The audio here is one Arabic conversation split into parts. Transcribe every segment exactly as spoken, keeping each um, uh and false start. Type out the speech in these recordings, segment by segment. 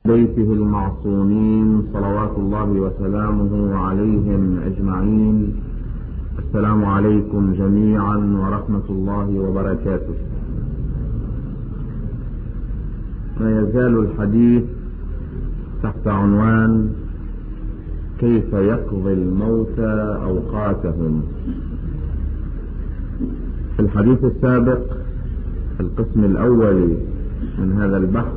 بيته المعصومين صلوات الله وسلامه عليهم أجمعين. السلام عليكم جميعا ورحمة الله وبركاته. ما يزال الحديث تحت عنوان كيف يقضي الموتى أوقاتهم. في الحديث السابق في القسم الأول من هذا البحث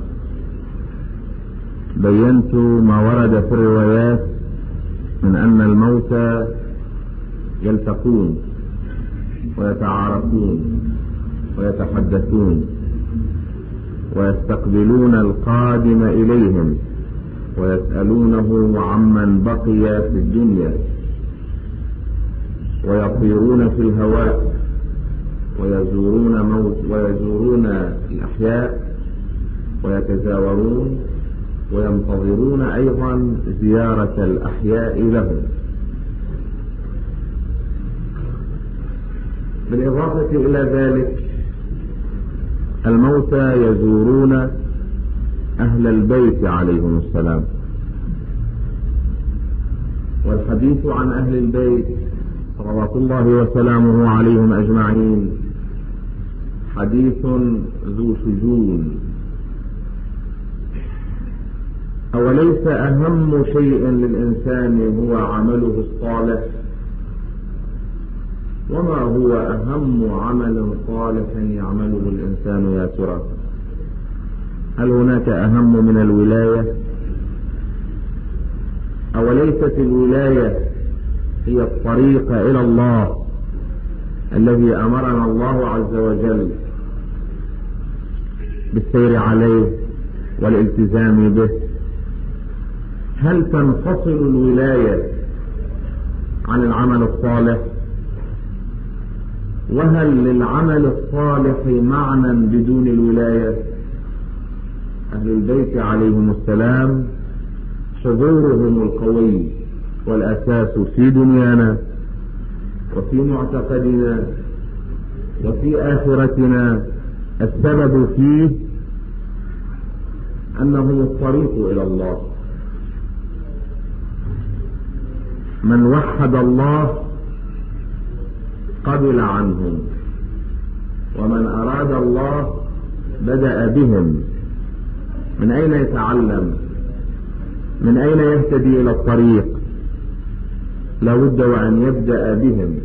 بينت ما ورد في الروايات من أن الموتى يلتقون ويتعارفون ويتحدثون ويستقبلون القادم إليهم ويسألونه عمن بقي في الدنيا، ويطيرون في الهواء ويزورون موت ويزورون الأحياء ويتزاورون وينتظرون أيضا زيارة الأحياء لهم. بالإضافة إلى ذلك الموتى يزورون أهل البيت عليهم السلام، والحديث عن أهل البيت صلوات الله وسلامه عليهم أجمعين حديث ذو شجون. أوليس أهم شيء للإنسان هو عمله الصالح؟ وما هو أهم عمل صالح يعمله الإنسان يا ترى؟ هل هناك أهم من الولاية؟ أوليست الولاية هي الطريق إلى الله الذي أمرنا الله عز وجل بالسير عليه والالتزام به؟ هل تنفصل الولاية عن العمل الصالح؟ وهل للعمل الصالح معنى بدون الولاية؟ أهل البيت عليهم السلام حضورهم القوي والأساس في دنيانا وفي معتقدنا وفي آخرتنا السبب فيه أنه الطريق إلى الله. من وحد الله قبل عنهم، ومن أراد الله بدأ بهم. من أين يتعلم؟ من أين يهتدي إلى الطريق؟ لا بد وأن يبدأ بهم.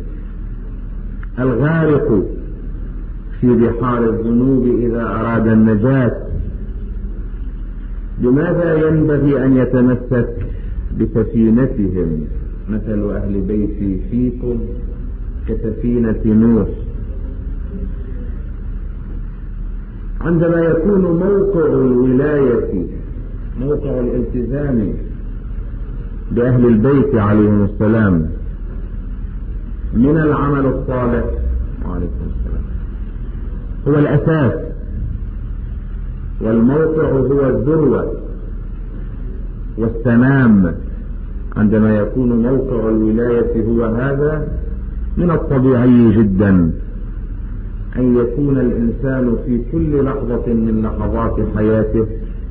الغارق في بحار الذنوب إذا أراد النجاة بماذا ينبغي أن يتمسك؟ بسفينتهم. مثل أهل بيتي فيكم كسفينة نوح. عندما يكون موقع الولاية موقع الالتزام بأهل البيت عليهم السلام من العمل الصالح عليكم السلام هو الأساس، والموقع هو الذروة والسنام. عندما يكون موقع الولاية هو هذا، من الطبيعي جدا أن يكون الإنسان في كل لحظة من لحظات حياته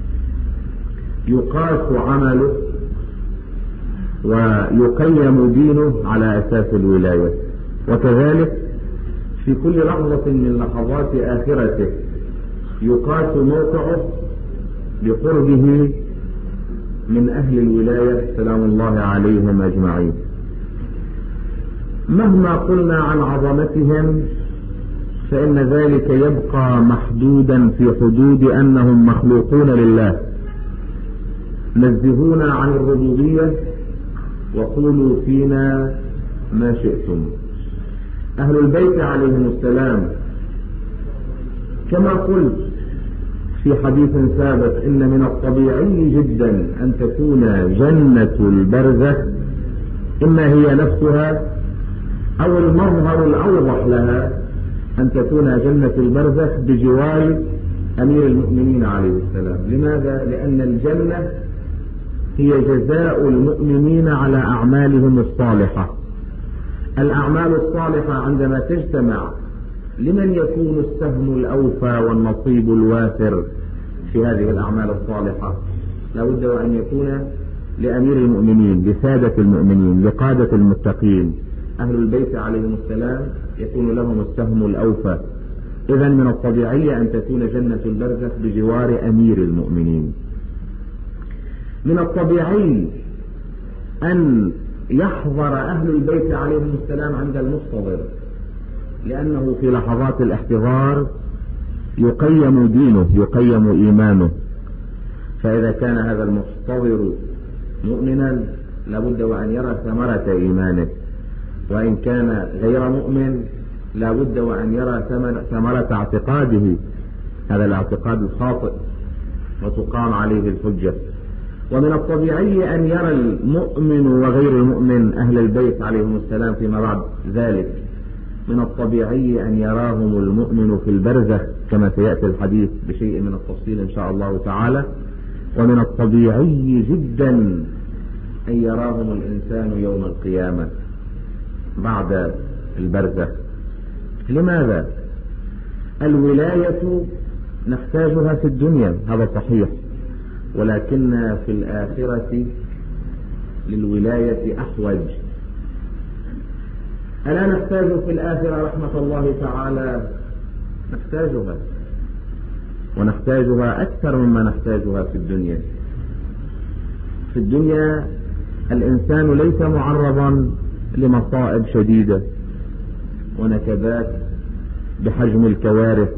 يقاس عمله ويقيم دينه على أساس الولاية، وكذلك في كل لحظة من لحظات آخرته يقاس موقعه بقربه من أهل الولاية سلام الله عليهم أجمعين. مهما قلنا عن عظمتهم فإن ذلك يبقى محدودا في حدود أنهم مخلوقون لله، نزهون عن الربوبية وقولوا فينا ما شئتم. أهل البيت عليهم السلام كما قلت في حديث سابق إن من الطبيعي جدا أن تكون جنة البرزخ إما هي نفسها أو المظهر الأوضح لها أن تكون جنة البرزخ بجوار أمير المؤمنين عليه السلام. لماذا؟ لأن الجنة هي جزاء المؤمنين على أعمالهم الصالحة. الأعمال الصالحة عندما تجتمع لمن يكون السهم الأوفى والنصيب الوافر في هذه الأعمال الصالحة؟ لا بد وأن يكون لأمير المؤمنين، لسادة المؤمنين، لقادة المتقين. أهل البيت عليهم السلام يكون لهم السهم الأوفى. إذن من الطبيعي أن تكون جنة البرزخ بجوار أمير المؤمنين. من الطبيعي أن يحضر أهل البيت عليهم السلام عند المحتضر، لأنه في لحظات الاحتضار يقيم دينه، يقيم إيمانه. فإذا كان هذا المحتضر مؤمنا لابد وأن يرى ثمرة إيمانه، وإن كان غير مؤمن لابد وأن يرى ثمرة اعتقاده، هذا الاعتقاد الخاطئ، وتقام عليه الحجة. ومن الطبيعي أن يرى المؤمن وغير المؤمن أهل البيت عليهم السلام فيما بعد ذلك. من الطبيعي أن يراهم المؤمن في البرزخ كما سيأتي الحديث بشيء من التفصيل إن شاء الله تعالى. ومن الطبيعي جدا أن يراهم الإنسان يوم القيامة بعد البرزخ. لماذا؟ الولاية نحتاجها في الدنيا، هذا صحيح، ولكن في الآخرة للولاية أحوج. ألا نحتاج في الآخرة رحمة الله تعالى؟ نحتاجها، ونحتاجها أكثر مما نحتاجها في الدنيا. في الدنيا الإنسان ليس معرضا لمصائب شديدة ونكبات بحجم الكوارث.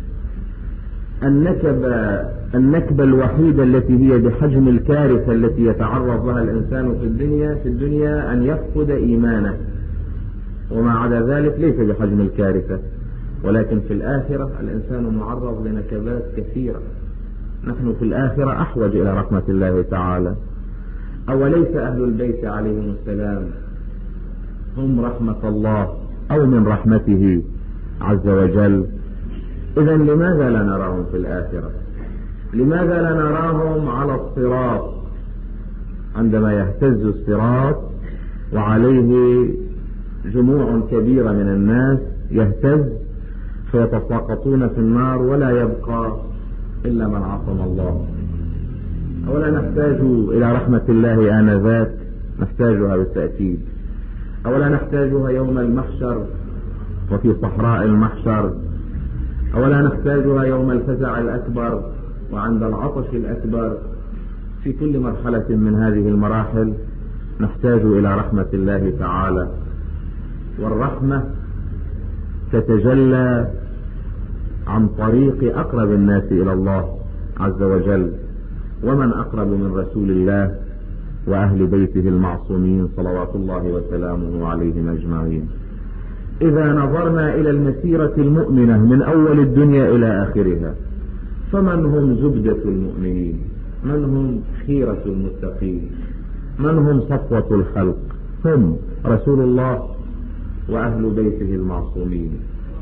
النكبة النكبة الوحيدة التي هي بحجم الكارثة التي يتعرض لها الإنسان في الدنيا في الدنيا أن يفقد إيمانه، وما عدا ذلك ليس بحجم الكارثة. ولكن في الآخرة الإنسان معرض لنكبات كثيرة. نحن في الآخرة أحوج إلى رحمة الله تعالى. أوليس أهل البيت عليهم السلام هم رحمة الله أو من رحمته عز وجل؟ إذن لماذا لا نراهم في الآخرة؟ لماذا لا نراهم على الصراط عندما يهتز الصراط وعليه جموع كبيرة من الناس يهتز فيتساقطون في النار ولا يبقى إلا من عصم الله؟ أولا نحتاج إلى رحمة الله آنذاك، نحتاجها بالتأكيد. أولا نحتاجها يوم المحشر وفي صحراء المحشر. أولا نحتاجها يوم الفزع الأكبر وعند العطش الأكبر. في كل مرحلة من هذه المراحل نحتاج إلى رحمة الله تعالى. والرحمة تتجلى عن طريق أقرب الناس إلى الله عز وجل، ومن أقرب من رسول الله وأهل بيته المعصومين صلوات الله وسلامه عليهم أجمعين. إذا نظرنا إلى المسيرة المؤمنة من أول الدنيا إلى آخرها، فمن هم زبدة المؤمنين؟ من هم خيرة المتقين؟ من هم صفوة الخلق؟ هم رسول الله وأهل بيته المعصومين.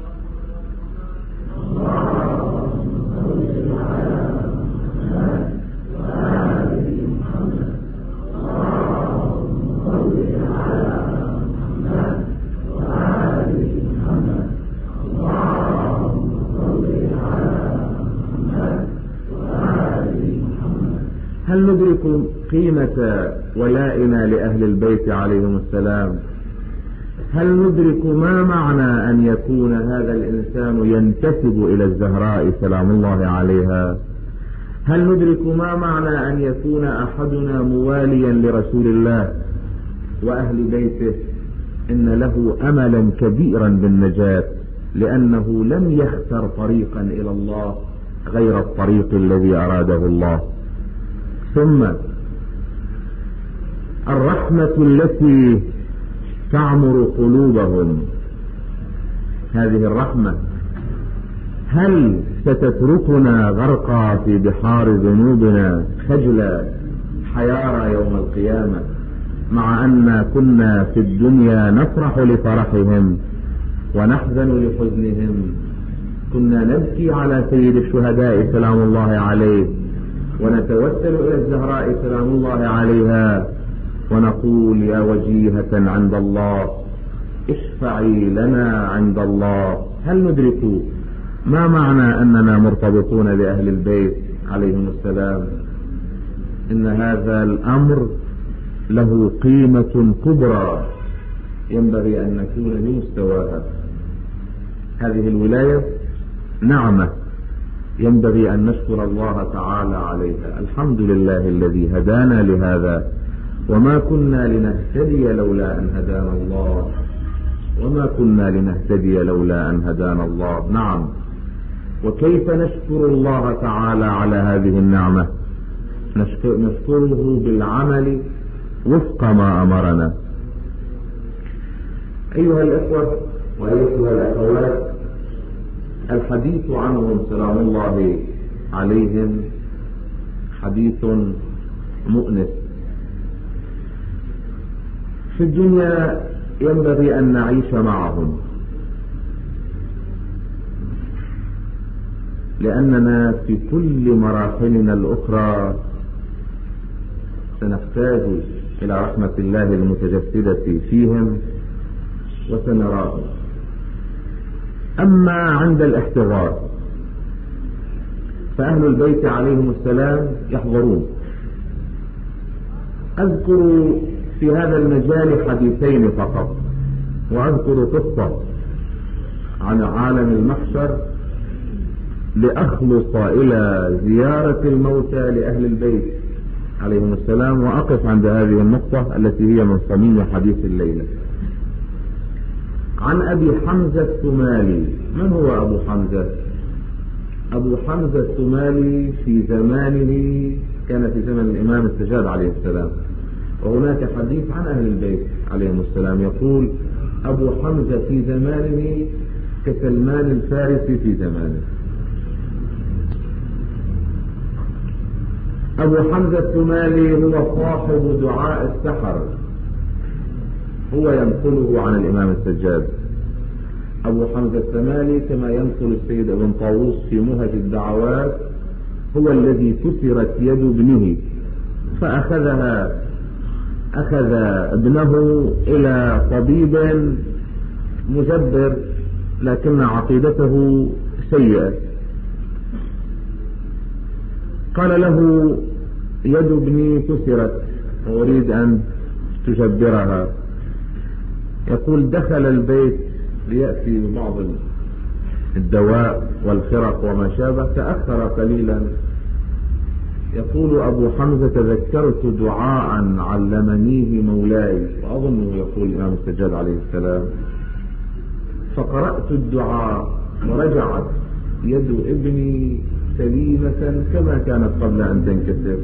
هل ندرك قيمة ولائنا لأهل البيت عليهم السلام؟ هل ندرك ما معنى أن يكون هذا الإنسان ينتسب إلى الزهراء سلام الله عليها؟ هل ندرك ما معنى أن يكون أحدنا مواليا لرسول الله وأهل بيته؟ إن له أملا كبيرا بالنجاة، لأنه لم يختر طريقا إلى الله غير الطريق الذي أراده الله. ثم الرحمة التي تعمر قلوبهم، هذه الرحمة هل ستتركنا غرقا في بحار ذنوبنا خجلا حيارى يوم القيامة، مع أن كنا في الدنيا نفرح لفرحهم ونحزن لحزنهم؟ كنا نبكي على سيد الشهداء سلام الله عليه، ونتوسل إلى الزهراء سلام الله عليها، ونقول يا وجيهة عند الله اشفعي لنا عند الله. هل ندرك ما معنى أننا مرتبطون بأهل البيت عليهم السلام؟ إن هذا الأمر له قيمة كبرى ينبغي أن نكون بمستواها. هذه الولاية نعمة ينبغي أن نشكر الله تعالى عليها. الحمد لله الذي هدانا لهذا، وما كنا لنهتدي لولا أن هدانا الله، وما كنا لنهتدي لولا أن هدانا الله. نعم، وكيف نشكر الله تعالى على هذه النعمة؟ نشكره بالعمل وفق ما أمرنا. أيها الإخوة وأيتها الأخوات، الحديث عنهم سلام الله عليهم حديث مؤنس. في الدنيا ينبغي أن نعيش معهم، لأننا في كل مراحلنا الأخرى سنحتاج إلى رحمة الله المتجسدة فيهم وسنراهم. أما عند الاحتضار فأهل البيت عليهم السلام يحضرون. أذكر في هذا المجال حديثين فقط، وأذكر قصة عن عالم المحشر لأخلص إلى زيارة الموتى لأهل البيت عليهم السلام، وأقف عند هذه النقطة التي هي من صميم حديث الليلة. عن أبي حمزة الثمالي. من هو أبو حمزة؟ أبو حمزة الثمالي في زمانه كان في زمن الإمام السجاد عليه السلام، وهناك حديث عن أهل البيت عليهم السلام يقول أبو حمزة في زمانه كسلمان الفارسي في زمانه. أبو حمزة الثمالي هو صاحب دعاء السحر، هو ينقله عن الإمام السجاد. أبو حمزة الثمالي كما ينقل السيد ابن طاووس في مهج الدعوات هو الذي كسرت يد ابنه، فأخذها أخذ ابنه إلى طبيب مجبر لكن عقيدته سيئة، قال له يد ابني كسرت وأريد أن تجبرها. يقول دخل البيت ليأتي ببعض الدواء والخرق وما شابه، تأخر قليلا. يقول أبو حمزة تذكرت دعاء علمنيه مولاي، وأظنه يقول الإمام السجاد عليه السلام، فقرأت الدعاء ورجعت يد ابني سليمة كما كانت قبل أن تنكسر.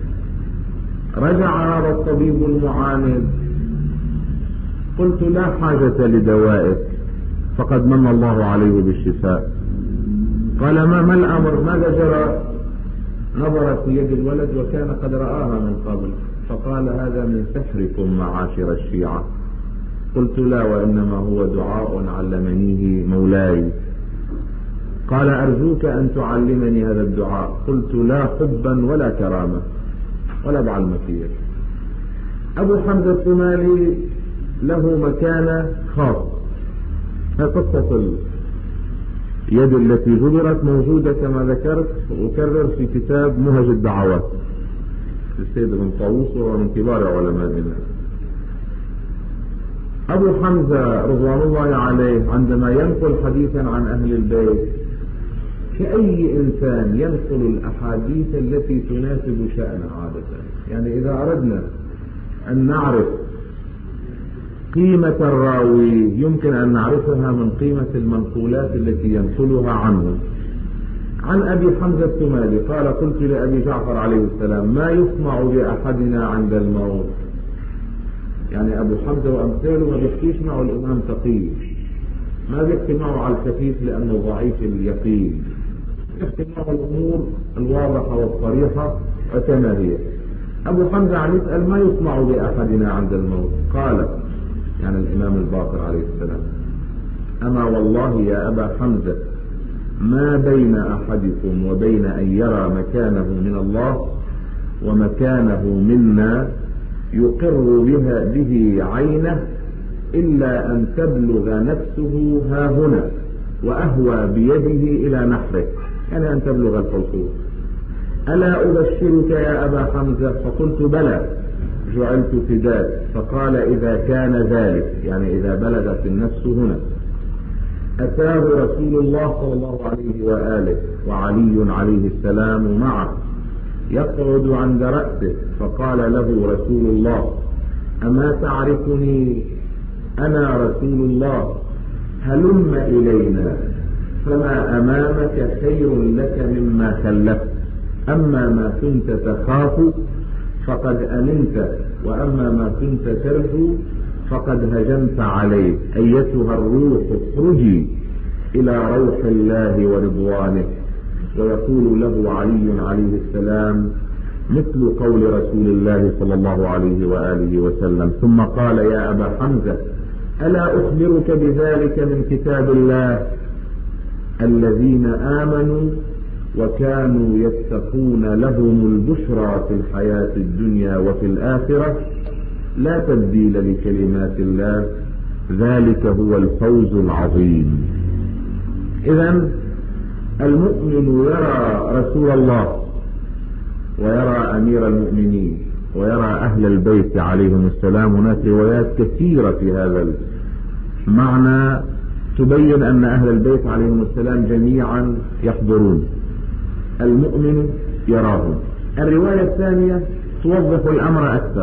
رجع هذا الطبيب المعاند، قلت لا حاجة لدوائك فقد من الله عليه بالشفاء. قال ما, ما الأمر؟ ماذا جرى؟ نظر في يد الولد وكان قد رآها من قبل، فقال هذا من سحركم معاشر الشيعة. قلت لا، وإنما هو دعاء علمنيه مولاي. قال أرجوك أن تعلمني هذا الدعاء. قلت لا حبا ولا كرامة ولا بعل مثير. أبو حمزة الثمالي له مكانة خاصة. قصة اليد التي جبرت موجودة كما ذكرت وأكرر في كتاب مهج الدعوات للسيد ابن طاووس ومن كبار علمائنا. أبو حمزة رضوان الله عليه عندما ينقل حديثا عن أهل البيت كأي إنسان ينقل الأحاديث التي تناسب شأنه عادة. يعني إذا أردنا أن نعرف قيمة الراوي يمكن أن نعرفها من قيمة المنقولات التي ينقلها عنه. عن أبي حمزة الثمالي قال قلت لأبي جعفر عليه السلام ما يسمع بأحدنا عند الموت. يعني أبو حمزة وأمثاله ما بيحكيش معه الإمام تقي، ما بيحكي معه على الخفيف لأنه ضعيف اليقين، بيحكي معه الأمور الواضحة والصريحة كما هي. أبو حمزة عم يسأل ما يسمع بأحدنا عند الموت. قال يعني الإمام الباقر عليه السلام أما والله يا أبا حمزة ما بين أحدكم وبين أن يرى مكانه من الله ومكانه منا يقر بها به عينه إلا أن تبلغ نفسه ها هنا وأهوى بيده إلى نحره، يعني أن تبلغ الحلقوم. ألا أبشرك يا أبا حمزة؟ فقلت بلى، جعلت فداك. فقال إذا كان ذلك، يعني إذا بلغت النفس هنا. أتاه رسول الله صلى الله عليه وآله وعلي عليه السلام معه يقعد عند رأسه، فقال له رسول الله: أما تعرفني؟ أنا رسول الله، هلم إلينا، فما أمامك خير لك مما خلفت، أما ما كنت تخاف فقد أمنت، وأما ما كنت ترجو فقد هجمت عليه. أيتها الروح اخرجي إلى روح الله ورضوانه. ويقول له علي عليه السلام مثل قول رسول الله صلى الله عليه وآله وسلم. ثم قال: يا أبا حمزة، ألا أخبرك بذلك من كتاب الله؟ الذين آمنوا وكانوا يتقون لهم البشرى في الحياة الدنيا وفي الآخرة، لا تبديل لكلمات الله، ذلك هو الفوز العظيم. إذن المؤمن يرى رسول الله ويرى أمير المؤمنين ويرى أهل البيت عليهم السلام. هناك روايات كثيرة في هذا المعنى تبين أن أهل البيت عليهم السلام جميعا يحضرون، المؤمن يراهم. الرواية الثانية توضح الأمر أكثر،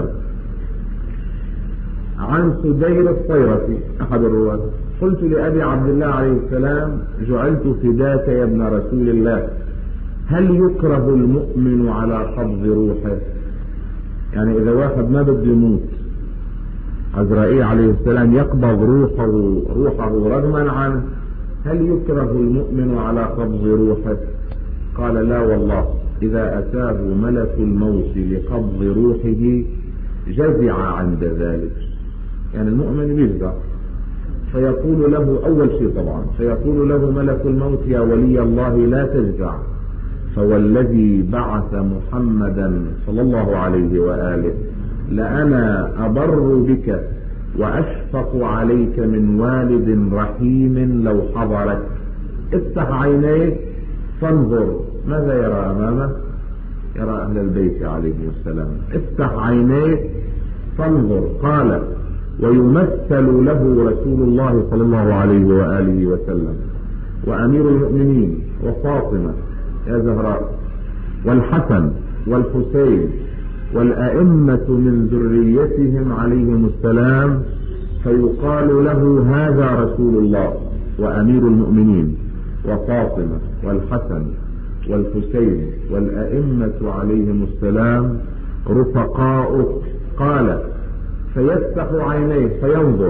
عن سدير الطيرسي أحد الرواة: قلت لأبي عبد الله عليه السلام: جعلت فداك يا ابن رسول الله، هل يكره المؤمن على قبض روحه؟ يعني إذا واحد ما بده يموت، عزرائيل عليه السلام يقبض روحه روحه رغما عنه، هل يكره المؤمن على قبض روحه؟ قال: لا والله، إذا أتاه ملك الموت لقبض روحه جزع عند ذلك. يعني المؤمن يجزع، فيقول له أول شيء طبعا فيقول له ملك الموت: يا ولي الله لا تجزع، فوالذي بعث محمدا صلى الله عليه وآله لأنا أبر بك وأشفق عليك من والد رحيم لو حضرك. افتح عينيك فانظر، ماذا يرى أمامه؟ يرى أهل البيت عليهم السلام. افتح عينيك فانظر. قال: ويمثل له رسول الله صلى الله عليه وآله وسلم وأمير المؤمنين وفاطمة يا زهراء والحسن والحسين والأئمة من ذريتهم عليهم السلام، فيقال له: هذا رسول الله وأمير المؤمنين وفاطمة والحسن والحسين والأئمة عليهم السلام رفقاؤك. قال: فيفتح عينيه فينظر،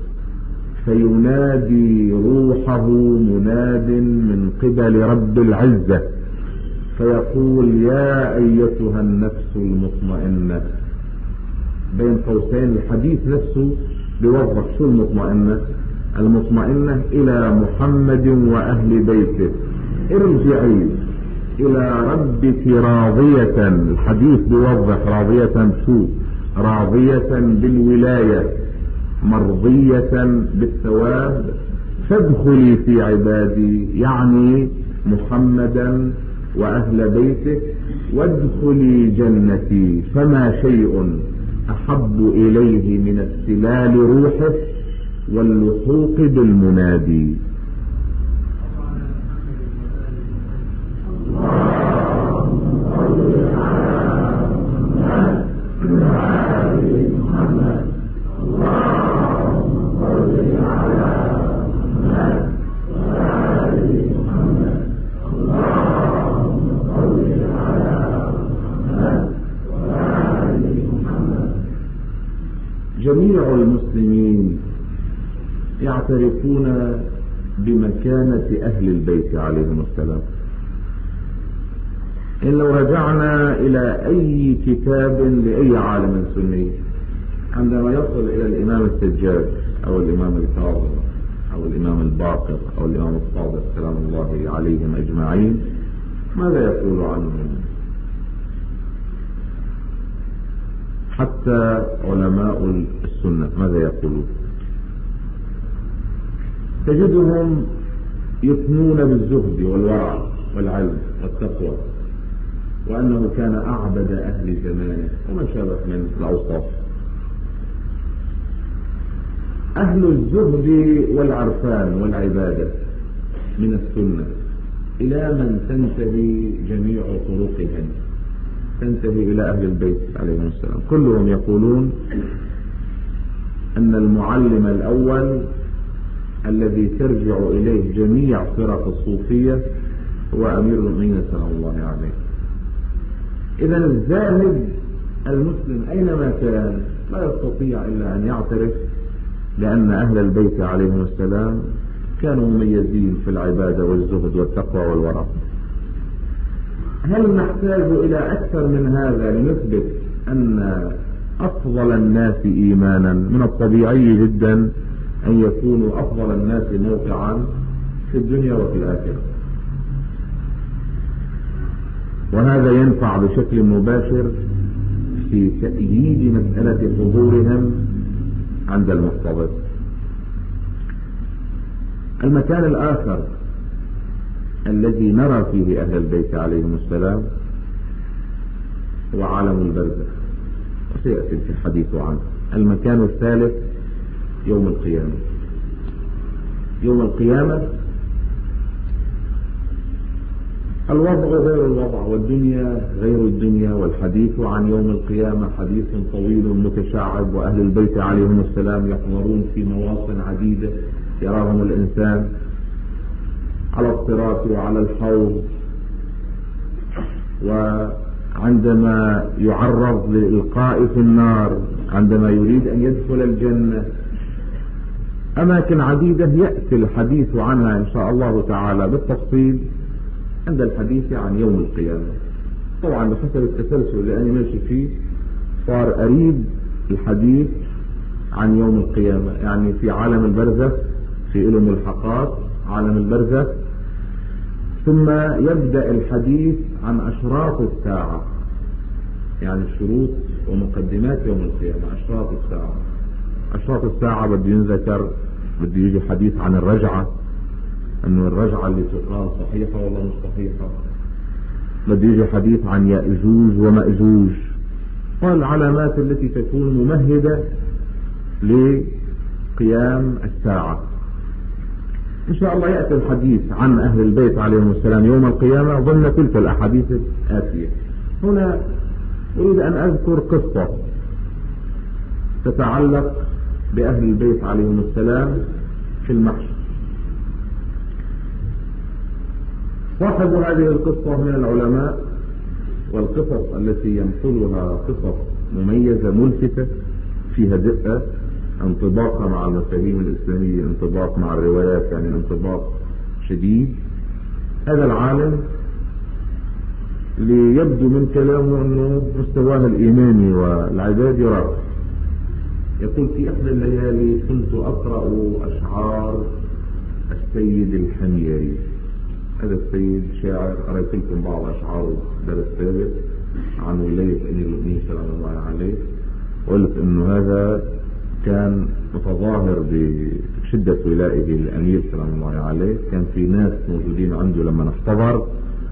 فينادي روحه مناد من قبل رب العزة، فيقول: يا أيتها النفس المطمئنة. بين قوسين الحديث نفسه بيوضح شو المطمئنة. المطمئنة إلى محمد وأهل بيته، ارجعي إلى ربك راضية. الحديث بيوضح راضية شو؟ راضية بالولاية، مرضية بالثواب، فادخلي في عبادي، يعني محمدا وأهل بيته، وادخلي جنتي. فما شيء أحب إليه من استلال روحه واللحوق بالمنادي. جميع المسلمين يعترفون بمكانة أهل البيت عليهم السلام. إن لو رجعنا إلى أي كتاب لأي عالم سني، عندما يصل إلى الإمام السجاد أو الإمام الكاظم أو الإمام الباقر أو الإمام الصادق سلام الله عليهم أجمعين، ماذا يقول عنهم؟ حتى علماء السنة ماذا يقولون؟ تجدهم يثنون بالزهد والورع والعلم والتقوى وأنه كان أعبد أهل زمانه وما شابه من الأوصاف. أهل الزهد والعرفان والعبادة من السنة إلى من تنتهي جميع طرقهم، تنتهي إلى أهل البيت عليهم السلام. كلهم يقولون أن المعلم الأول الذي ترجع إليه جميع فرق الصوفية هو أمير المؤمنين سلام الله عليه. إذا الزاهد المسلم أينما كان لا يستطيع إلا أن يعترف لأن أهل البيت عليهم السلام كانوا مميزين في العبادة والزهد والتقوى والورع. هل نحتاج إلى أكثر من هذا لنثبت أن أفضل الناس إيمانا؟ من الطبيعي جدا أن يكونوا أفضل الناس موقعا في الدنيا وفي الآخرة، وهذا ينفع بشكل مباشر في تأييد مسألة حضورهم عند المحتضر. المكان الآخر الذي نرى فيه أهل البيت عليهم السلام هو عالم البرزخ، وسيأتي في الحديث عنه. المكان الثالث يوم القيامة. يوم القيامة الوضع غير الوضع والدنيا غير الدنيا، والحديث عن يوم القيامة حديث طويل متشعب، وأهل البيت عليهم السلام يحضرون في مواطن عديدة يراهم الإنسان على الصراط وعلى الحوض، وعندما يعرض لإلقاء في النار، عندما يريد أن يدخل الجنة، أماكن عديدة يأتي الحديث عنها إن شاء الله تعالى بالتفصيل عند الحديث عن يوم القيامة. طبعا بحسب التسلسل اللي أنا ماشي فيه صار قريب الحديث عن يوم القيامة، يعني في عالم البرزخ في له ملحقات عالم البرزخ، ثم يبدأ الحديث عن أشراط الساعة، يعني شروط ومقدمات يوم القيامة. أشراط الساعة أشراط الساعة بده ينذكر، بده يجي حديث عن الرجعة، أنه الرجعة اللي تقال صحيحة ولا مش صحيحة، بده يجي حديث عن يأجوج ومأجوج والعلامات التي تكون ممهدة لقيام الساعة. إن شاء الله يأتي الحديث عن أهل البيت عليهم السلام يوم القيامة ضمن تلك الأحاديث الآتية. هنا أريد أن أذكر قصة تتعلق بأهل البيت عليهم السلام في المحشر. صاحب هذه القصة من العلماء، والقصص التي ينقلها قصص مميزة ملفتة فيها دقة، انطباقها مع المفاهيم الإسلامية، انطباق مع الروايات، يعني انطباق شديد. هذا العالم ليبدو من كلامه أنه مستواه الإيماني والعبادي راقي. يقول في إحدى الليالي كنت أقرأ أشعار السيد الحميري. هذا السيد شاعر، قرأت لكم بعض أشعاره درس سابق عن ولاية أمير المؤمنين سلام الله عليه، وقلت أنه هذا كان متظاهر بشدة ولائه للأمير سلام الله عليه. كان في ناس موجودين عنده لما احتضر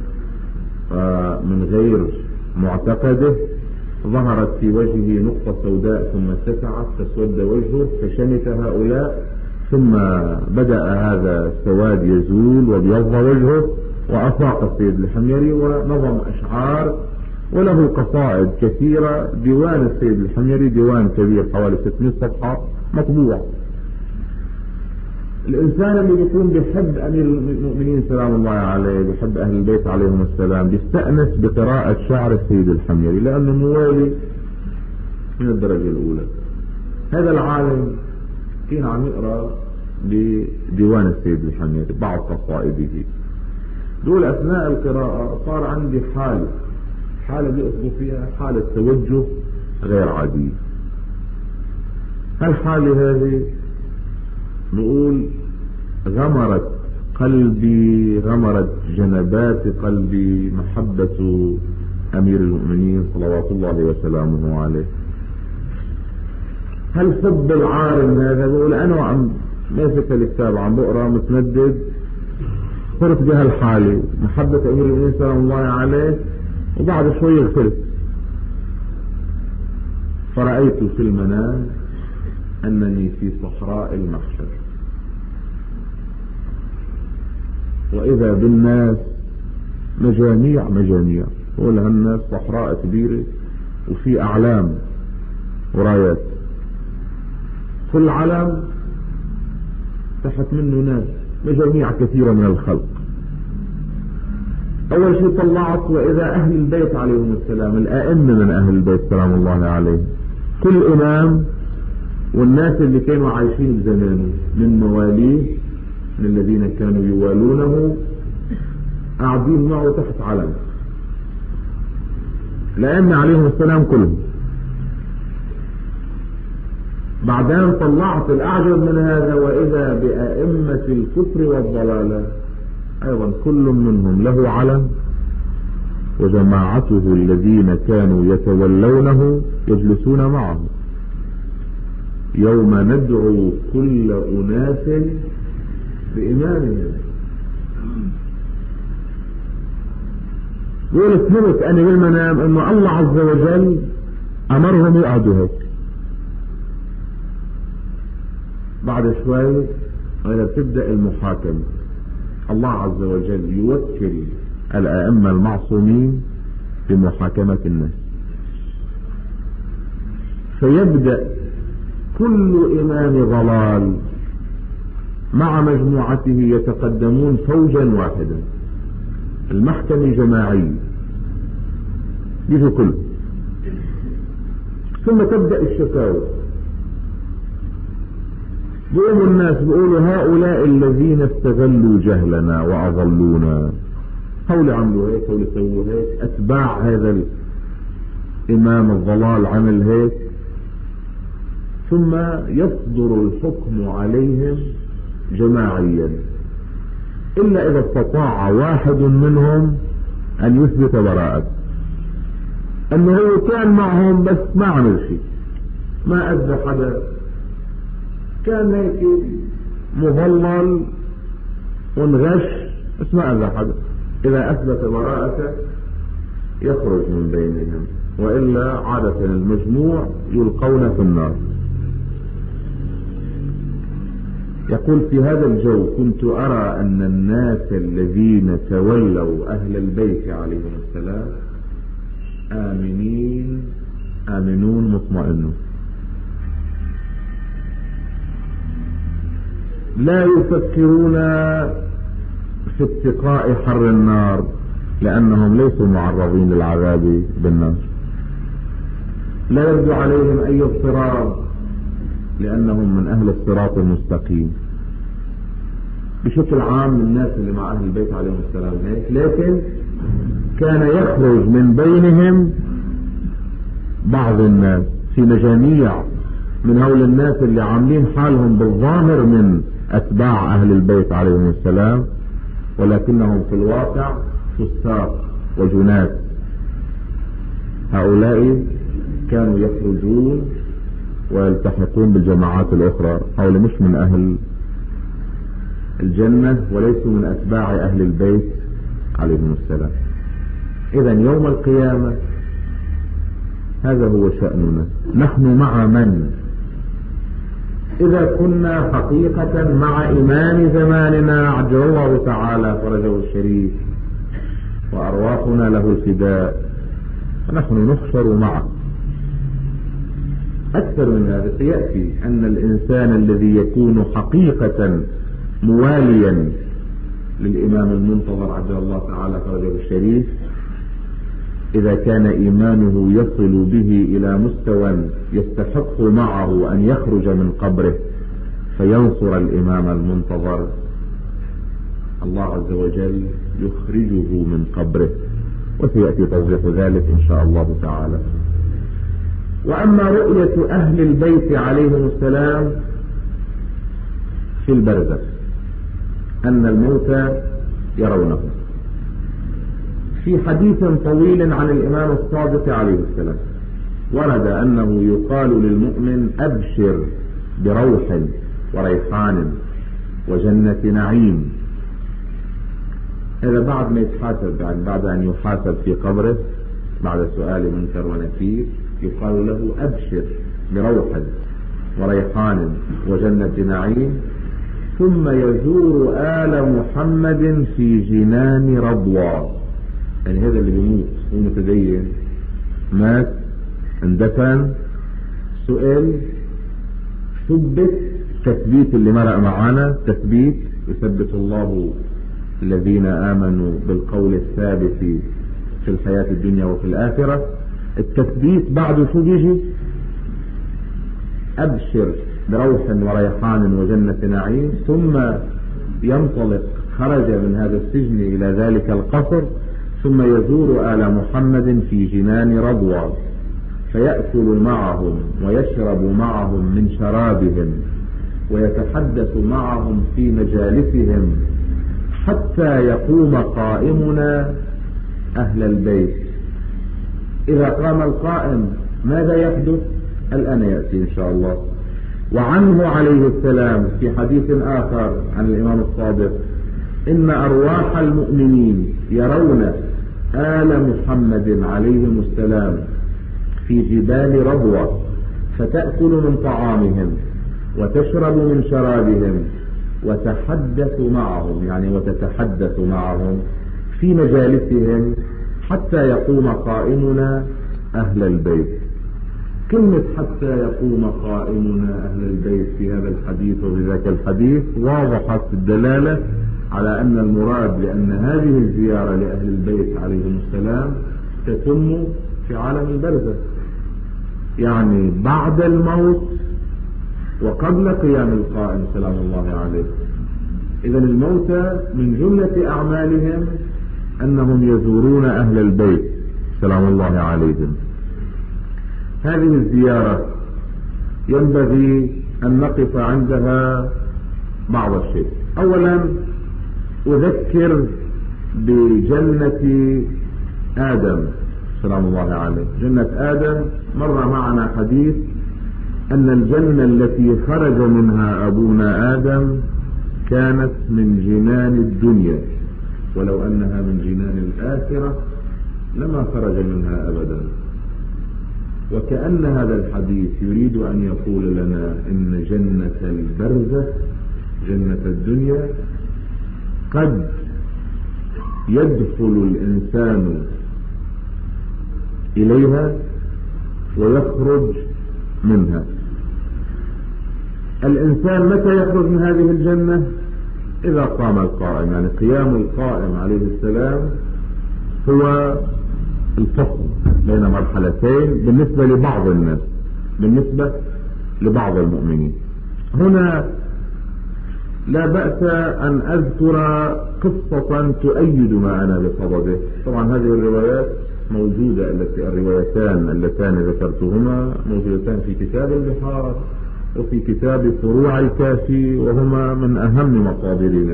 من غير معتقده ظهرت في وجهه نقطة سوداء ثم اتسعت فاسود وجهه فشمت هؤلاء، ثم بدأ هذا السواد يزول وبيض وجهه، وأفاق السيد الحميري ونظم أشعار وله قصائد كثيرة. ديوان السيد الحميري ديوان كبير حوالي ستمائة صفحة مطبوع. الإنسان اللي بيكون بيحب أمير المؤمنين سلام الله عليه، بيحب أهل البيت عليهم السلام، بيستأنس بقراءة شعر السيد الحميري لأنه موالي من الدرجة الأولى. هذا العالم كان عم يقرأ بديوان السيد الحميري بعض قصائده. دول أثناء القراءة صار عندي حالة حالة بيقصدوا فيها حالة توجه غير عادي. هالحالة هذه نقول غمرت قلبي، غمرت جنبات قلبي محبة أمير المؤمنين صلوات الله وسلامه عليه. هل حب العارم هذا؟ بقول أنا وعم ماسك الكتاب عم بقرأ متمدد، صرت بها الحالة محبة أمير المؤمنين سلام الله عليه، وبعد شوي غفلت، فرأيت في المنام أنني في صحراء المحشر، وإذا بالناس مجاميع مجاميع، ولا الناس صحراء كبيرة وفي أعلام ورايات، كل علم تحت منه ناس، مجاميع كثيرة من الخلق. أول شيء طلعت وإذا أهل البيت عليهم السلام، الأئمة من أهل البيت سلام الله عليه، كل إمام والناس اللي كانوا عايشين بزمانه من مواليه، من الذين كانوا يوالونه، قاعدين معه تحت علم، الأئمة عليهم السلام كلهم. بعدين طلعت الأعجب من هذا وإذا بأئمة الكفر والضلالة أيضا كل منهم له علم، وجماعته الذين كانوا يتولونه يجلسون معه. يوم ندعو كل أناس بإمامهم. يقول فهمت أنا بالمنام أنه الله عز وجل أمرهم يقعدوا هيك. بعد شوي إذا تبدأ المحاكمة، الله عز وجل يوكل الأئمة المعصومين بمحاكمة الناس، فيبدأ كل إمام ضلال مع مجموعته يتقدمون فوجا واحدا، المحكمة جماعية يجوا كل، ثم تبدأ الشكاوى. بيقوموا الناس بيقولوا هؤلاء الذين استغلوا جهلنا وأضلونا، هؤلاء عملوا هيك، هؤلاء سووا هيك، أتباع هذا الإمام الضلال عمل هيك، ثم يصدر الحكم عليهم جماعيا، إلا إذا استطاع واحد منهم أن يثبت براءته، أنه هو كان معهم بس ما عمل شيء، ما أذى حدا، كان هيك مضلل ونغش بس ما أذى حدا. إذا أثبت براءته يخرج من بينهم، وإلا عادة المجموع يلقون في النار. يقول في هذا الجو كنت أرى أن الناس الذين تولوا أهل البيت عليهم السلام آمنين آمنون مطمئنون، لا يفكرون في اتقاء حر النار لأنهم ليسوا معرضين للعذاب بالنار، لا يرجو عليهم أي اضطراب لأنهم من أهل الصراط المستقيم. بشكل عام الناس اللي مع أهل البيت عليهم السلام هيك، لكن كان يخرج من بينهم بعض الناس في مجاميع من هؤلاء الناس اللي عاملين حالهم بالظاهر من أتباع أهل البيت عليهم السلام، ولكنهم في الواقع فساق وجنات. هؤلاء كانوا يخرجون ويلتحقون بالجماعات الأخرى، هؤلاء مش من أهل الجنة وليسوا من أتباع أهل البيت عليهم السلام. إذا يوم القيامة هذا هو شأننا، نحن مع من؟ إذا كنا حقيقة مع إمام زماننا عجل الله تعالى فرجه الشريف وأرواحنا له الفداء، فنحن نحشر معه. أكثر من هذا سيأتي أن الإنسان الذي يكون حقيقة مواليا للإمام المنتظر عجل الله تعالى فرجه الشريف، إذا كان إيمانه يصل به إلى مستوى يستحق معه أن يخرج من قبره فينصر الإمام المنتظر، الله عز وجل يخرجه من قبره، وسيأتي توضيح ذلك إن شاء الله تعالى. وأما رؤية أهل البيت عليهم السلام في البرزخ أن الموتى يرونه. في حديث طويل عن الإمام الصادق عليه السلام ورد أنه يقال للمؤمن أبشر بروح وريحان وجنة نعيم. هذا بعد ما يتحاسب، يعني بعد أن يحاسب في قبره بعد سؤال منكر ونكير يقال له أبشر بروح وريحان وجنة نعيم، ثم يزور آل محمد في جنان رضوى. يعني هذا اللي بيموت هو متدين، مات اندفن، سئل، ثبت تثبيت اللي مرأ معانا، تثبيت يثبت الله الذين آمنوا بالقول الثابت في الحياة الدنيا وفي الآخرة. التثبيت بعده شو بيجي؟ أبشر بروح وريحان وجنة نعيم، ثم ينطلق، خرج من هذا السجن إلى ذلك القصر، ثم يزور آل محمد في جنان رضوى، فيأكل معهم ويشرب معهم من شرابهم ويتحدث معهم في مجالسهم حتى يقوم قائمنا أهل البيت. إذا قام القائم ماذا يحدث؟ الآن يأتي إن شاء الله. وعنه عليه السلام في حديث آخر عن الإمام الصادق: إن أرواح المؤمنين يرون آل محمد عليهم السلام في جبال رضوى، فتأكل من طعامهم وتشرب من شرابهم وتحدث معهم، يعني وتتحدث معهم في مجالسهم حتى يقوم قائمنا أهل البيت. كلمة حتى يقوم قائمنا أهل البيت في هذا الحديث وبذاك الحديث واضحة الدلالة على أن المراد، لأن هذه الزيارة لأهل البيت عليهم السلام تتم في عالم البرزخ، يعني بعد الموت وقبل قيام القائم سلام الله عليه. إذا الموتى من جملة أعمالهم أنهم يزورون أهل البيت سلام الله عليهم. هذه الزيارة ينبغي أن نقف عندها بعض الشيء. أولا أذكر بجنة آدم سلام الله عليه. جنة آدم مر معنا حديث أن الجنة التي خرج منها أبونا آدم كانت من جنان الدنيا، ولو أنها من جنان الآخرة لما خرج منها أبدا. وكأن هذا الحديث يريد أن يقول لنا إن جنة البرزخ، جنة الدنيا، قد يدخل الإنسان إليها ويخرج منها. الإنسان متى يخرج من هذه الجنة؟ إذا قام القائم، يعني قيام القائم عليه السلام هو الفصل بين مرحلتين بالنسبة لبعض الناس، بالنسبة لبعض المؤمنين. هنا لا بأس أن أذكر قصة تؤيد ما أنا بصدده. طبعا هذه الروايات موجودة، التي الروايتان اللتان ذكرتهما موجودتان في كتاب البحار وفي كتاب فروع الكافي، وهما من أهم مصادرنا.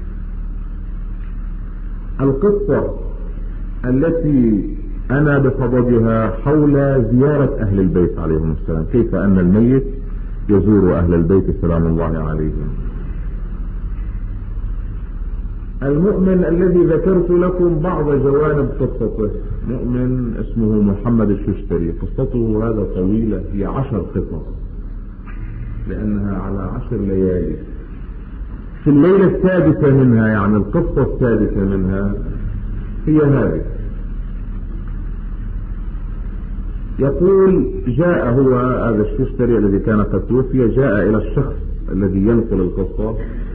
القصة التي أنا بصددها حول زيارة أهل البيت عليهم السلام، كيف أن الميت يزور أهل البيت سلام الله عليهم. المؤمن الذي ذكرت لكم بعض جوانب قصته، مؤمن اسمه محمد الششتري، قصته هذا طويلة، هي عشر قصص لأنها على عشر ليالي. في الليلة السادسة منها، يعني القصة السادسة منها هي هذه. يقول: جاء هو هذا الششتري الذي كان قد توفي، جاء إلى الشخص الذي ينقل القصة،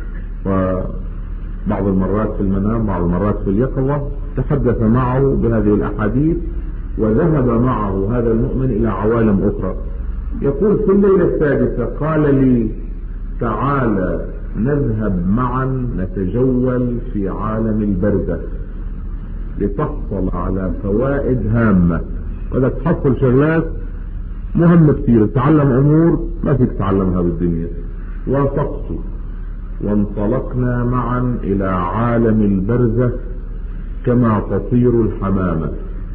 وبعض المرات في المنام بعض المرات في اليقظة، تحدث معه بهذه الأحاديث، وذهب معه هذا المؤمن إلى عوالم أخرى. يقول: في الليلة السادسة قال لي: تعالى نذهب معا نتجول في عالم البرزخ لتحصل على فوائد هامة، وإذا تحصل شغلات مهمة كثير، تتعلم أمور ما فيك تتعلمها بالدنيا. وافقت وانطلقنا معا إلى عالم البرزخ كما تطير الحمامة.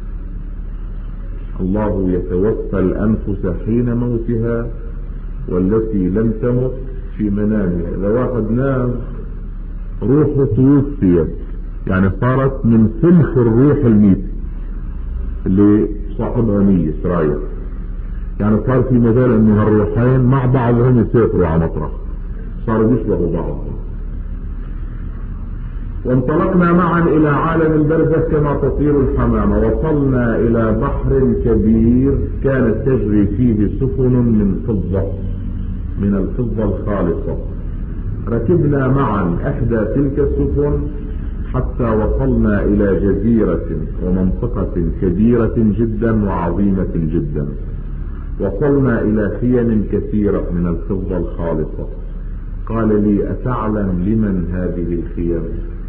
الله يتوفى الأنفس حين موتها والتي لم تمت في منامها. إذا واحد نام روحه توفيت، يعني صارت من سلخ الروح الميت، اللي صاحبها مية سرايا، يعني صار في مجال انه هالروحين مع بعضهم يسافروا على مطرح، صاروا يشبهوا بعض. وانطلقنا معا الى عالم البرزخ كما تطير الحمامة، وصلنا الى بحر كبير كانت تجري فيه سفن من فضة، من الفضة الخالصة. ركبنا معا احدى تلك السفن حتى وصلنا الى جزيرة ومنطقة كبيرة جدا وعظيمة جدا. وصلنا الى خيم كثيرة من الفضة الخالصة. قال لي: أتعلم لمن هذه الخيم؟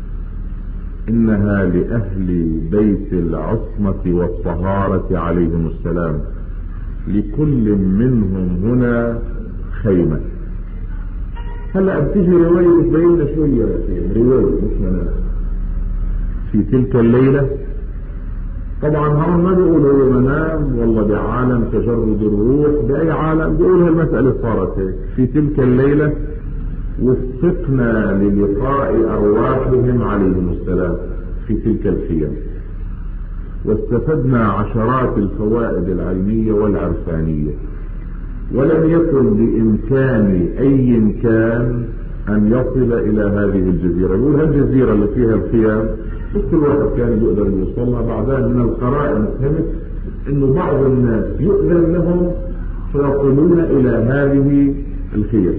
إنها لأهل بيت العصمة والطهارة عليهم السلام، لكل منهم هنا خيمة. هلا بتيجي رواية تبين شوية رواية مش منام. في تلك الليلة طبعا هم ما بيقولوا منام والله بعالم تجرد الروح، بأي عالم بيقولوا المسألة صارت هيك. في تلك الليلة وفقنا للقاء أرواحهم عليهم السلام في تلك الخيام، واستفدنا عشرات الفوائد العلمية والعرفانية. ولم يكن بإمكان أي كان أن يصل إلى هذه الجزيرة. يقول هالجزيرة اللي فيها الخيام مش كل واحد كان يقدر يوصلها. بعدها من القرائن فهمت إنه بعض الناس يؤذن لهم فيصلون إلى هذه الخيام.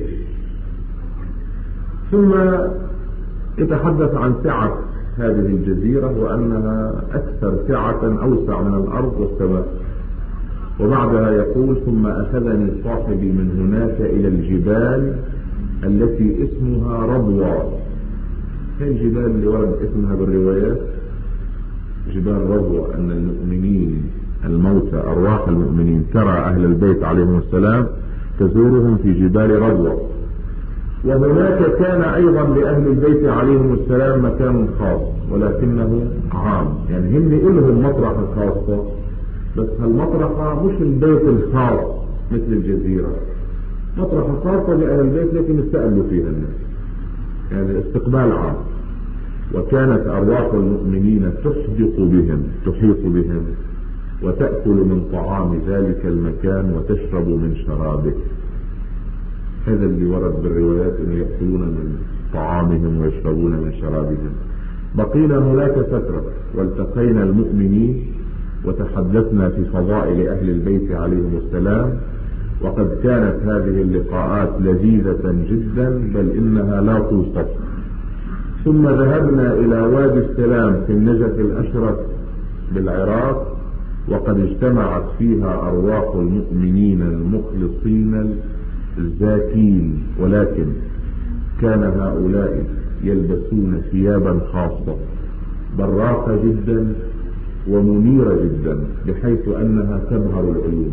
ثم يتحدث عن سعة هذه الجزيرة وأنها أكثر سعة أوسع من الأرض والسماء. وبعدها يقول: ثم أخذني صاحبي من هناك إلى الجبال التي اسمها ربوة. هي الجبال اللي ورد اسمها بالروايات جبال ربوة، أن المؤمنين الموتى أرواح المؤمنين ترى أهل البيت عليهم السلام تزورهم في جبال ربوة. وهناك كان أيضا لأهل البيت عليهم السلام مكان خاص ولكنه عام، يعني هم إلهم مطرحة خاصة، بس هالمطرحة مش البيت الخاص مثل الجزيرة، مطرحة خاصة لأهل البيت لكن استقبلوا فيها الناس، يعني استقبال عام. وكانت أرواح المؤمنين تحدق بهم، تحيط بهم، وتأكل من طعام ذلك المكان وتشرب من شرابه. هذا اللي ورد بالروايات انه يأكلون من طعامهم ويشربون من شرابهم. بقينا هناك فترة والتقينا المؤمنين وتحدثنا في فضائل اهل البيت عليهم السلام، وقد كانت هذه اللقاءات لذيذة جدا بل انها لا توصف. ثم ذهبنا الى وادي السلام في النجف الاشرف بالعراق، وقد اجتمعت فيها ارواح المؤمنين المخلصين الزاكين، ولكن كان هؤلاء يلبسون ثيابا خاصة براقة جدا ومنيرة جدا بحيث انها تبهر العيون.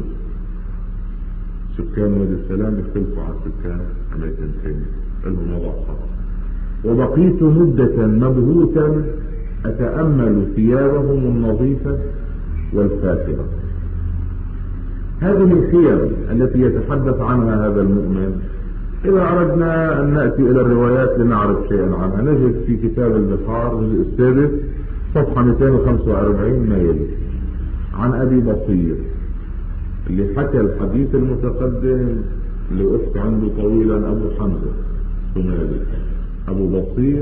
سكان وادي السلام يختلفوا عن سكان اماكن ثانية، لهم وضع خاص. وبقيت مدة مبهوتا اتأمل ثيابهم النظيفة والفاخرة. هذه الخيام التي يتحدث عنها هذا المؤمن، إذا أردنا أن نأتي إلى الروايات لنعرف شيئا عنها نجد في كتاب البحار الجزء السادس صفحة مئتين وخمسة وأربعين ما يلي عن أبي بصير اللي حكى الحديث المتقدم اللي وقفت عنده طويلا أبو حمزة سمالي. أبو بصير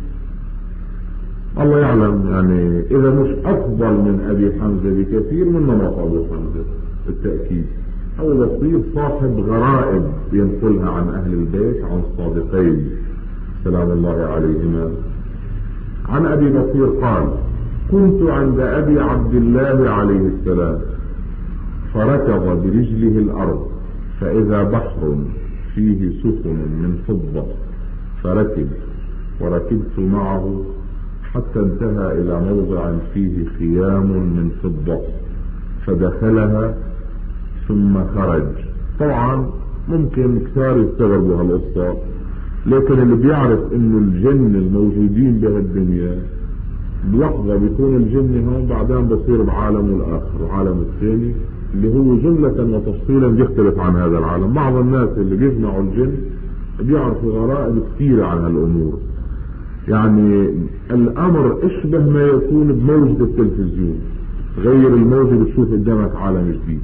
الله يعلم يعني إذا مش أفضل من أبي حمزة بكثير من نمط أبو حمزة بالتأكيد. أبو بصير صاحب غرائب ينقلها عن أهل البيت عن الصادقين سلام الله عليهما. عن أبي بصير قال: كنت عند أبي عبد الله عليه السلام فركض برجله الأرض فإذا بحر فيه سفن من فضة فركب وركبت معه حتى انتهى إلى موضع فيه خيام من فضة فدخلها ثم خرج. طبعا ممكن كثار يستغربوا هالقصة، لكن اللي بيعرف انه الجن الموجودين بهالدنيا بلحظة بيكون الجن هون بعدين بصير بعالمه الاخر وعالم الثاني اللي هو جملة وتفصيلا بيختلف عن هذا العالم. بعض الناس اللي بيسمعوا الجن بيعرفوا غرائب كثيرة عن هالامور، يعني الامر اشبه ما يكون بموجة التلفزيون. غير الموجة بتشوف قدامك عالم جديد.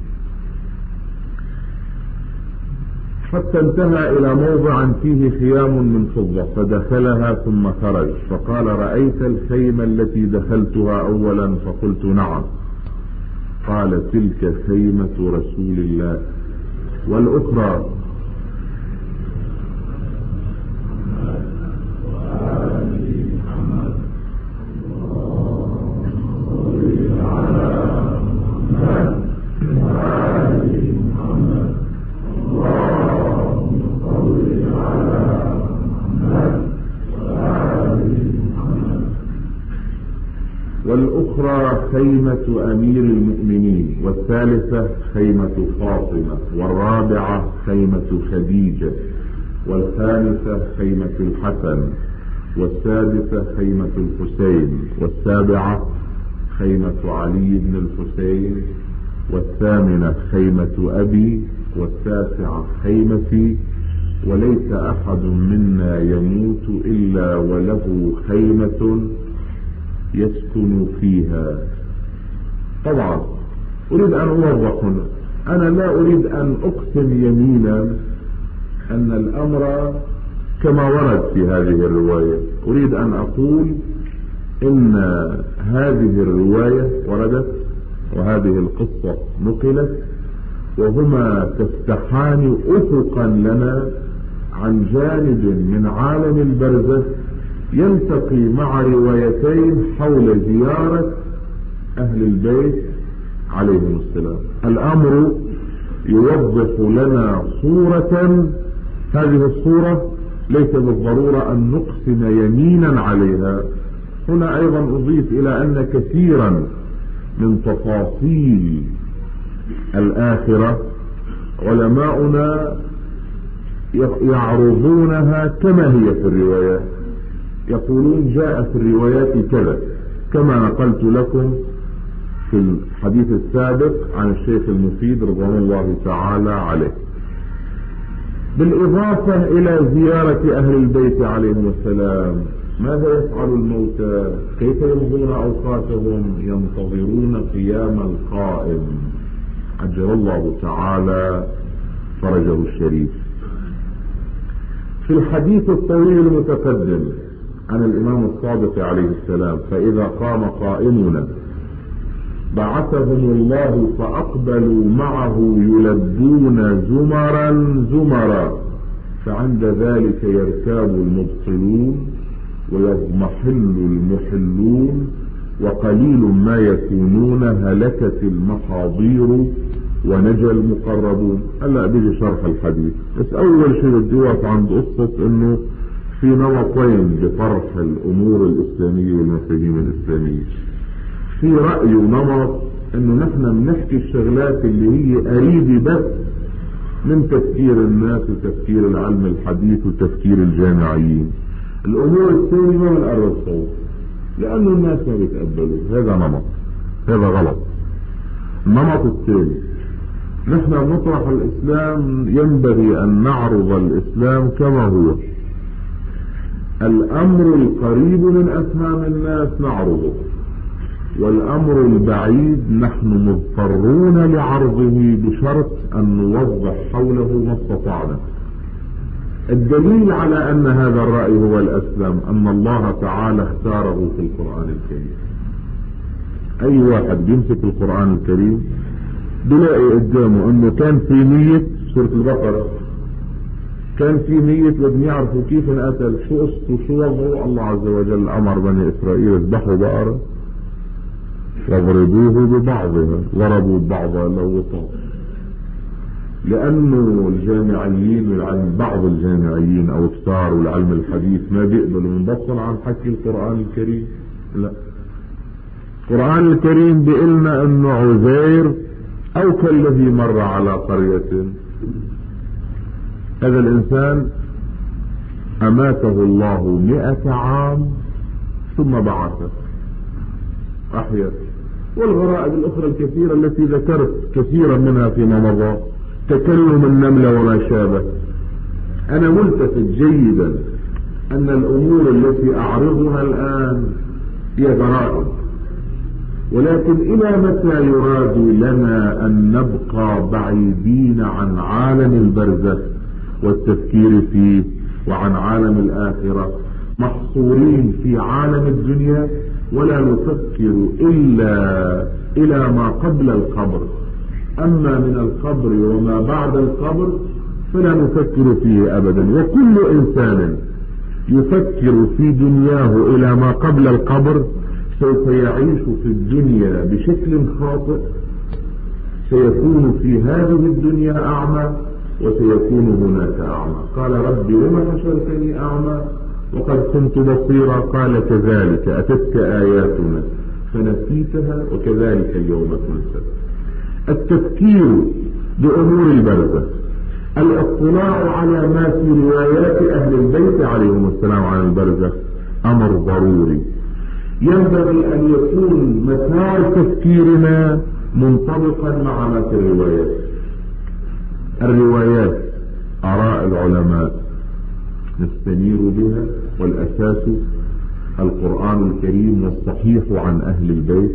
حتى انتهى الى موضع فيه خيام من فضة فدخلها ثم خرج فقال: رأيت الخيمة التي دخلتها اولا؟ فقلت: نعم. قال: تلك خيمة رسول الله. والاخرى والأخرى خيمة أمير المؤمنين، والثالثة خيمة فاطمة، والرابعة خيمة خديجة، والخامسة خيمة الحسن، والسادسة خيمة الحسين، والسابعة خيمة علي بن الحسين، والثامنة خيمة أبي، والتاسعة خيمتي. وليس أحد منا يموت إلا وله خيمة يسكن فيها. طبعا أريد أن أوضح هنا، أنا لا أريد أن أقسم يمينا أن الأمر كما ورد في هذه الرواية. أريد أن أقول إن هذه الرواية وردت وهذه القصة نقلت، وهما تفتحان أفقا لنا عن جانب من عالم البرزخ يلتقي مع روايتين حول زيارة أهل البيت عليهم السلام. الأمر يوضح لنا صورة، هذه الصورة ليس بالضرورة أن نقسم يمينا عليها. هنا أيضا أضيف إلى أن كثيرا من تفاصيل الآخرة علماؤنا يعرضونها كما هي في الروايات، يقولون جاء في الروايات كذا، كما نقلت لكم في الحديث السابق عن الشيخ المفيد رضوان الله تعالى عليه. بالإضافة إلى زيارة أهل البيت عليهم السلام، ماذا يفعل الموتى؟ كيف يمضون أوقاتهم؟ ينتظرون قيام القائم عجل الله تعالى فرجه الشريف. في الحديث الطويل المتقدم عن الإمام الصادق عليه السلام: فإذا قام قائمنا بعثهم الله فأقبلوا معه يلبون زمرا زمرا، فعند ذلك يرتاب المبطلون ويضمحل المحلون وقليل ما يكونون، هلكت المحاضير ونجى المقربون. هلا بيجي شرح الحديث، بس أول شيء بدي أوقف عند قصة إنه في نمطين بطرح الأمور الإسلامية والمفاهيم الإسلامية. في رأي ونمط إنه نحن بنحكي الشغلات اللي هي قريبة بس من تفكير الناس وتفكير العلم الحديث وتفكير الجامعيين. الأمور الثانية ما بنقرب صوت لأنه الناس ما بيتقبلوا. هذا نمط، هذا غلط. النمط الثاني، نحن نطرح الإسلام، ينبغي أن نعرض الإسلام كما هو. الأمر القريب من أفهام الناس نعرضه، والأمر البعيد نحن مضطرون لعرضه بشرط أن نوضح حوله ما استطعنا. الدليل على أن هذا الرأي هو الأسلم أن الله تعالى اختاره في القرآن الكريم. أي واحد بيمسك القرآن الكريم بلاقي قدامه أنه كان في نية سورة البقرة، كان في نية بدهم يعرفوا كيف انقتل، شو قصته، شو وضعه. الله عز وجل أمر بني إسرائيل اذبحوا بقرة واضربوه ببعضها، ضربوا بعضها لوطا. لأنه الجامعيين والعلم، بعض الجامعيين أو كتار والعلم الحديث ما بيقبلوا نبطل عن حكي القرآن الكريم. لا، القرآن الكريم بيقلنا أنه عزير أو كالذي مر على قرية، هذا الإنسان أماته الله مئة عام ثم بعثه أحيا. والغرائب الأخرى الكثيرة التي ذكرت كثيرا منها فيما مضى، تكلم النملة وما شابه. أنا ملتفت جيدا أن الأمور التي أعرضها الآن هي غرائب، ولكن إلى متى يراد لنا أن نبقى بعيدين عن عالم البرزخ والتفكير فيه وعن عالم الآخرة، محصورين في عالم الدنيا ولا نفكر إلا إلى ما قبل القبر؟ أما من القبر وما بعد القبر فلا نفكر فيه أبدا. وكل إنسان يفكر في دنياه إلى ما قبل القبر سوف يعيش في الدنيا بشكل خاطئ، سيكون في هذه الدنيا أعمى وسيكون هناك أعمى. قال ربي لما حشرتني أعمى وقد كنت بصيرا؟ قال كذلك أتتك آياتنا فنسيتها وكذلك اليوم تنسى. التفكير بأمور البرزخ، الاطلاع على ما في روايات أهل البيت عليهم السلام عن البرزخ أمر ضروري. ينبغي أن يكون مسار تفكيرنا منطبقا مع ما في الروايات. الروايات آراء العلماء نستنير بها، والأساس القرآن الكريم والصحيح عن أهل البيت،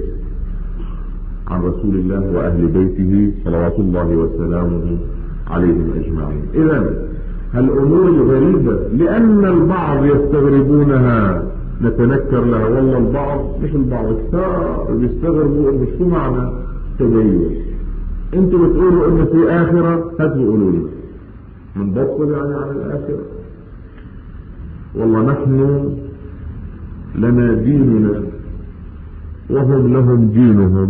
عن رسول الله وأهل بيته صلوات الله وسلامه عليهم أجمعين. إذن الأمور الغريبة لأن البعض يستغربونها نتنكر لها، والله البعض مش البعض كثار بيستغربوا إنه شو معنى تدين. انتوا بتقولوا إن في آخرة، هاتوا قولوا لي من بطل يعني عن الآخرة. والله نحن لنا ديننا وهم لهم دينهم،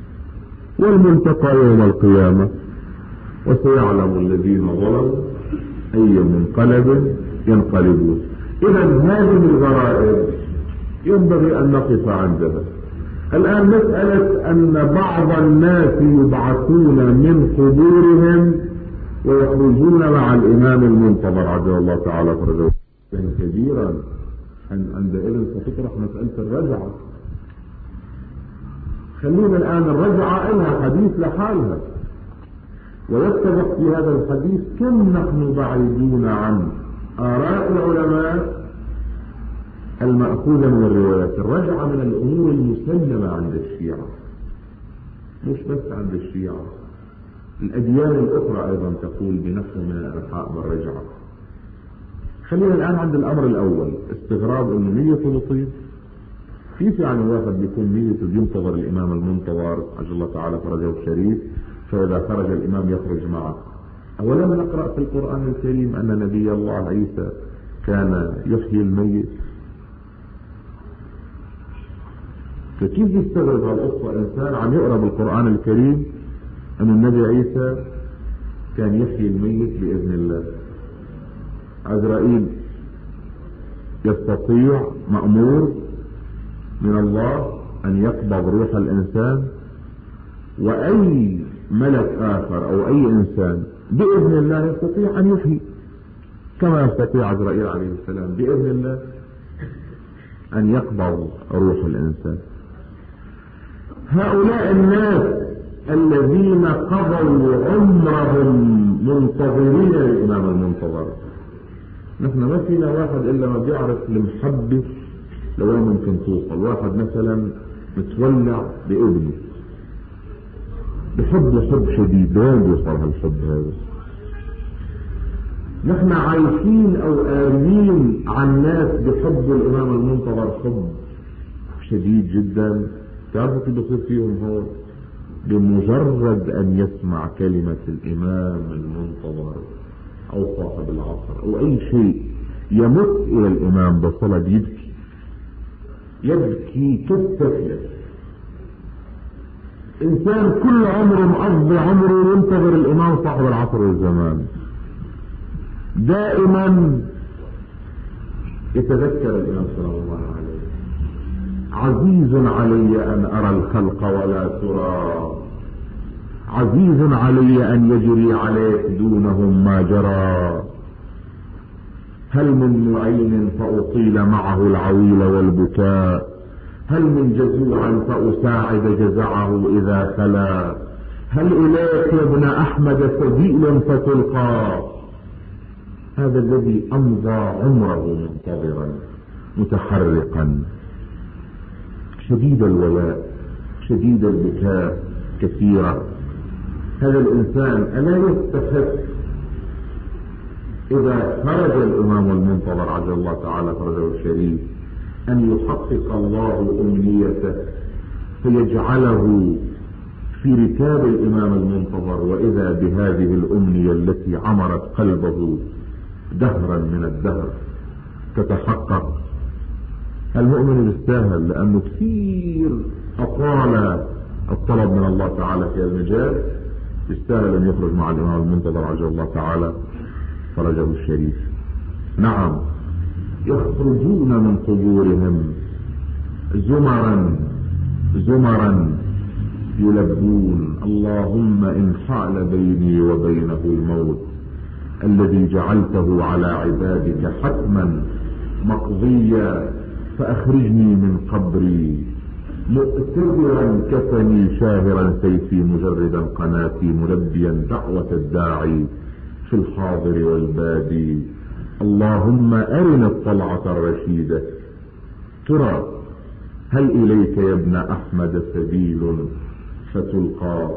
والملتقى يوم القيامة، وسيعلم الذين ظلموا أي منقلب ينقلبون. إذا هذه الغرائب ينبغي أن نقف عندها. الآن مسألة أن بعض الناس يبعثون من قبورهم ويخرجون مع الإمام المنتظر عجل الله تعالى فرجه كبيرا، عندئذ ستطرح مسألة الرجعة. خلينا الآن الرجعة لها حديث لحالها، ويتفق في هذا الحديث كم نحن بعيدون عن آراء العلماء المأخوذة من الروايات. الرجعة من الأمور المسلمة عند الشيعة، مش بس عند الشيعة، الأديان الأخرى أيضا تقول بنحو من الأنحاء بالرجعة. خلينا الآن عند الأمر الأول، استغراب أن نيته مصيب. كيف يعني واحد بيكون نيته بينتظر الإمام المنتظر عجل الله تعالى فرجه الشريف، فإذا خرج الإمام يخرج معه؟ أولا نقرأ في القرآن الكريم أن نبي الله عيسى كان يحيي الميت، فكيف يستغرب هالقصة إنسان عم يقرأ بالقرآن الكريم أن النبي عيسى كان يحيي الميت بإذن الله؟ عزرائيل يستطيع مأمور من الله أن يقبض روح الإنسان، وأي ملك آخر أو أي إنسان بإذن الله يستطيع أن يحيي، كما يستطيع عزرائيل عليه السلام بإذن الله أن يقبض روح الإنسان. هؤلاء الناس الذين قضوا عمرهم منتظرين الإمام المنتظر، نحن ما فينا واحد إلا ما بيعرف المحبة لوين ممكن توصل. واحد مثلا متولع بابنه، بحب حب شديد، لوين بيوصل هالحب هذا؟ نحن عايشين أو آمين عن ناس بحبوا الإمام المنتظر حب شديد جدا. تعرفوا كيف بصير فيهم هون؟ بمجرد أن يسمع كلمة الإمام المنتظر أو صاحب العصر أو أي شيء يمت إلى الإمام بصلة يبكي يبكي كالطفل. إنسان كل عمره مقضي عمره ينتظر الإمام صاحب العصر والزمان، دائما يتذكر الإمام صلى الله عليه وسلم. عزيز علي أن أرى الخلق ولا ترى، عزيز علي أن يجري عليك دونهم ما جرى، هل من معين فأطيل معه العويل والبكاء، هل من جزوع فأساعد جزعه إذا خلا، هل إليك يا ابن أحمد سبيل فتلقى. هذا الذي أمضى عمره منتظرا متحرقا شديد الولاء شديد البكاء كثيرة. هذا الإنسان ألا يستحق إذا خرج الإمام المنتظر عجل الله تعالى فرجه الشريف أن يحقق الله أمنيته فيجعله في ركاب الإمام المنتظر، وإذا بهذه الأمنية التي عمرت قلبه دهرا من الدهر تتحقق. المؤمن يستاهل، لأنه كثير أطال الطلب من الله تعالى في المجال، يستاهل أن يخرج مع الإمام المنتظر عجل الله تعالى فرجه الشريف. نعم، يخرجون من قبورهم زمرا زمرا يلبون: اللهم إن حال بيني وبينه الموت الذي جعلته على عبادك حتما مقضيا فأخرجني من قبري مؤتذرا كفني شاهرا سيفي مجردا قناتي ملبيا دعوة الداعي في الحاضر والبادي. اللهم أرنا الطلعة الرشيدة ترى هل إليك يا ابن أحمد سبيل فتلقى.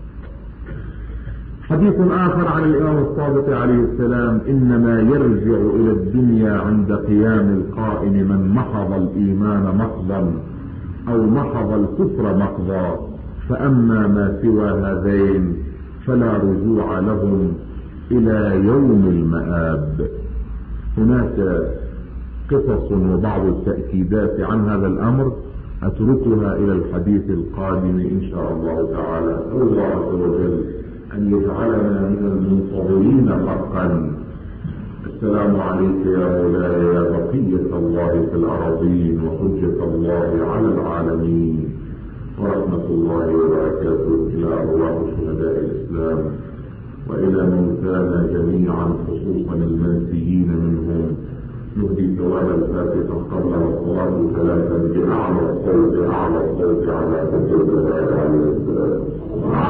حديث آخر عن الإمام الصادق عليه السلام: إنما يرجع إلى الدنيا عند قيام القائم من محض الإيمان محضا أو محض الكفر محضا، فأما ما سوى هذين فلا رجوع لهم إلى يوم المآب. هناك قصص وبعض التأكيدات عن هذا الأمر أتركها إلى الحديث القادم إن شاء الله تعالى. الله عز وجل أن يجعلنا من المنتظرين حقا. السلام عليك يا مولاي يا بقية الله في الأراضين وحجة الله على العالمين، ورحمة الله وبركاته إلى أرواح شهداء الإسلام وإلى موتانا جميعا، خصوصا المنسيين منهم. نهدي ثواب الفاتحة قبل الصلاة ثلاثا بأعلى الصوت أعلى الصوت على حجة الله عليه السلام.